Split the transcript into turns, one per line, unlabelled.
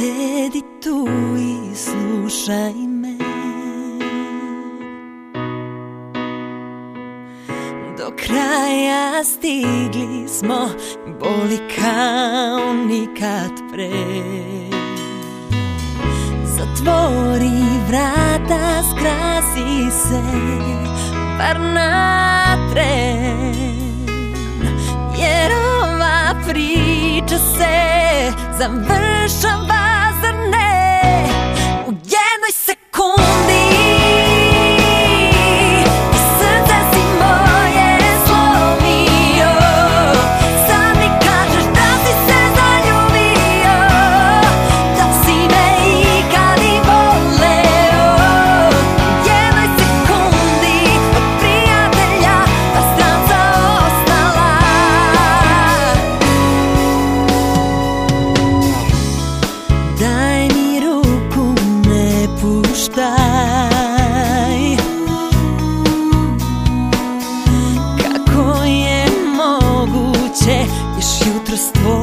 Sedi tu i slušaj me, do kraja stigli smo, boli kao nikad pre. Zatvori vrata, skrasi se, bar na tren, jer ova priča se završava, zar ne? U jednoj sekundi srce si moje slomio, sad mi kažeš da si se zaljubio, da si me ikad i voleo. U jednoj sekundi od prijatelja ta stranca ostala. Daj mi ruku, ne puštaj, kako je moguće još jutros tvoj